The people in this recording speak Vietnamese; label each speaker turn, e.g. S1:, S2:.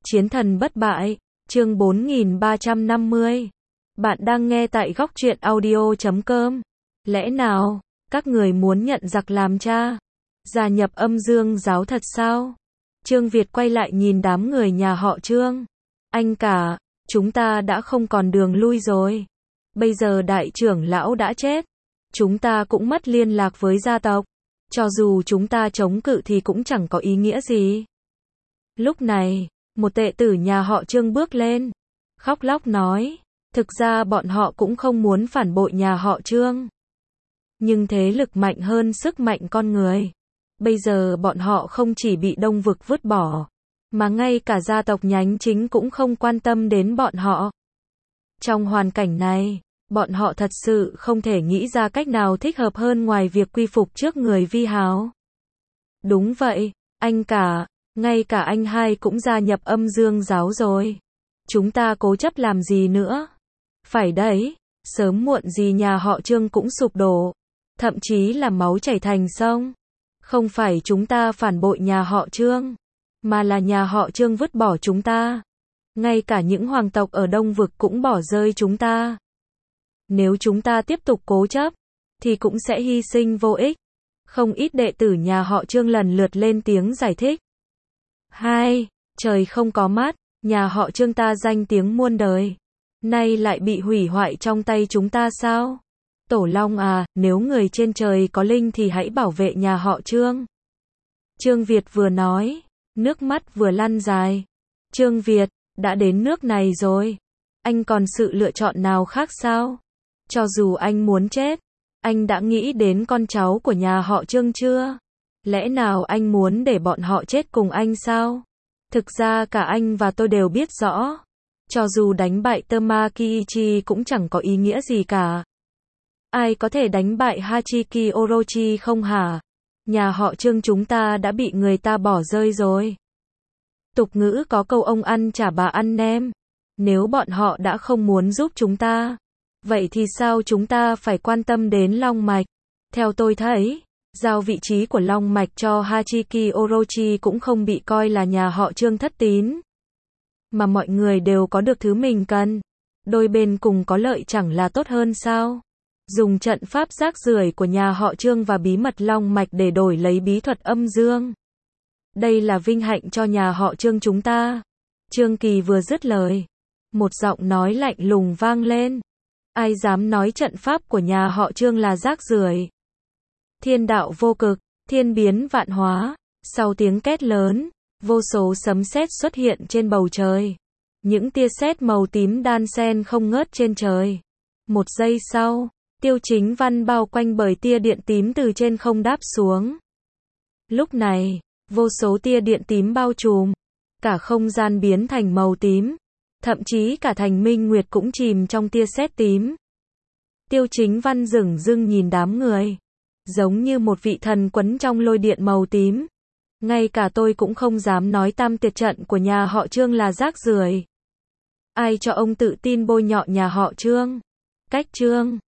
S1: Chiến thần bất bại, chương 4350. Bạn đang nghe tại góc truyện audio.com. Lẽ nào, các người muốn nhận giặc làm cha? Gia nhập âm dương giáo thật sao? Trương Việt quay lại nhìn đám người nhà họ Trương. Anh cả, chúng ta đã không còn đường lui rồi. Bây giờ đại trưởng lão đã chết. Chúng ta cũng mất liên lạc với gia tộc. Cho dù chúng ta chống cự thì cũng chẳng có ý nghĩa gì. Lúc này, một đệ tử nhà họ Trương bước lên, khóc lóc nói, thực ra bọn họ cũng không muốn phản bội nhà họ Trương. Nhưng thế lực mạnh hơn sức mạnh con người. Bây giờ bọn họ không chỉ bị Đông Vực vứt bỏ, mà ngay cả gia tộc nhánh chính cũng không quan tâm đến bọn họ. Trong hoàn cảnh này, bọn họ thật sự không thể nghĩ ra cách nào thích hợp hơn ngoài việc quy phục trước người Vi Hào. Đúng vậy, anh cả, ngay cả anh hai cũng gia nhập âm dương giáo rồi. Chúng ta cố chấp làm gì nữa? Phải đấy, sớm muộn gì nhà họ Trương cũng sụp đổ, thậm chí là máu chảy thành sông. Không phải chúng ta phản bội nhà họ Trương, mà là nhà họ Trương vứt bỏ chúng ta. Ngay cả những hoàng tộc ở Đông Vực cũng bỏ rơi chúng ta. Nếu chúng ta tiếp tục cố chấp, thì cũng sẽ hy sinh vô ích. Không ít đệ tử nhà họ Trương lần lượt lên tiếng giải thích. Hai, trời không có mắt, nhà họ Trương ta danh tiếng muôn đời, nay lại bị hủy hoại trong tay chúng ta sao? Tổ Long à, nếu người trên trời có linh thì hãy bảo vệ nhà họ Trương. Trương Việt vừa nói, nước mắt vừa lăn dài. Trương Việt, đã đến nước này rồi, anh còn sự lựa chọn nào khác sao? Cho dù anh muốn chết, anh đã nghĩ đến con cháu của nhà họ Trương chưa? Lẽ nào anh muốn để bọn họ chết cùng anh sao? Thực ra cả anh và tôi đều biết rõ. Cho dù đánh bại Tamakichi cũng chẳng có ý nghĩa gì cả. Ai có thể đánh bại Hachiki Orochi không hả? Nhà họ Trương chúng ta đã bị người ta bỏ rơi rồi. Tục ngữ có câu ông ăn chả bà ăn nem. Nếu bọn họ đã không muốn giúp chúng ta, vậy thì sao chúng ta phải quan tâm đến Long Mạch? Theo tôi thấy, giao vị trí của Long Mạch cho Hachiki Orochi cũng không bị coi là nhà họ Trương thất tín. Mà mọi người đều có được thứ mình cần. Đôi bên cùng có lợi chẳng là tốt hơn sao? Dùng trận pháp rác rưởi của nhà họ Trương và bí mật Long Mạch để đổi lấy bí thuật âm dương. Đây là vinh hạnh cho nhà họ Trương chúng ta. Trương Kỳ vừa dứt lời, một giọng nói lạnh lùng vang lên. Ai dám nói trận pháp của nhà họ Trương là rác rưởi? Thiên đạo vô cực, thiên biến vạn hóa. Sau tiếng két lớn, vô số sấm sét xuất hiện trên bầu trời. Những tia sét màu tím đan xen không ngớt trên trời. Một giây sau, Tiêu Chính Văn bao quanh bởi tia điện tím từ trên không đáp xuống. Lúc này, vô số tia điện tím bao trùm, cả không gian biến thành màu tím, thậm chí cả Thành Minh Nguyệt cũng chìm trong tia sét tím. Tiêu Chính Văn dửng dưng nhìn đám người, giống như một vị thần quấn trong lôi điện màu tím. Ngay cả tôi cũng không dám nói tam tuyệt trận của nhà họ Trương là rác rưởi. Ai cho ông tự tin bôi nhọ nhà họ Trương? Cách Trương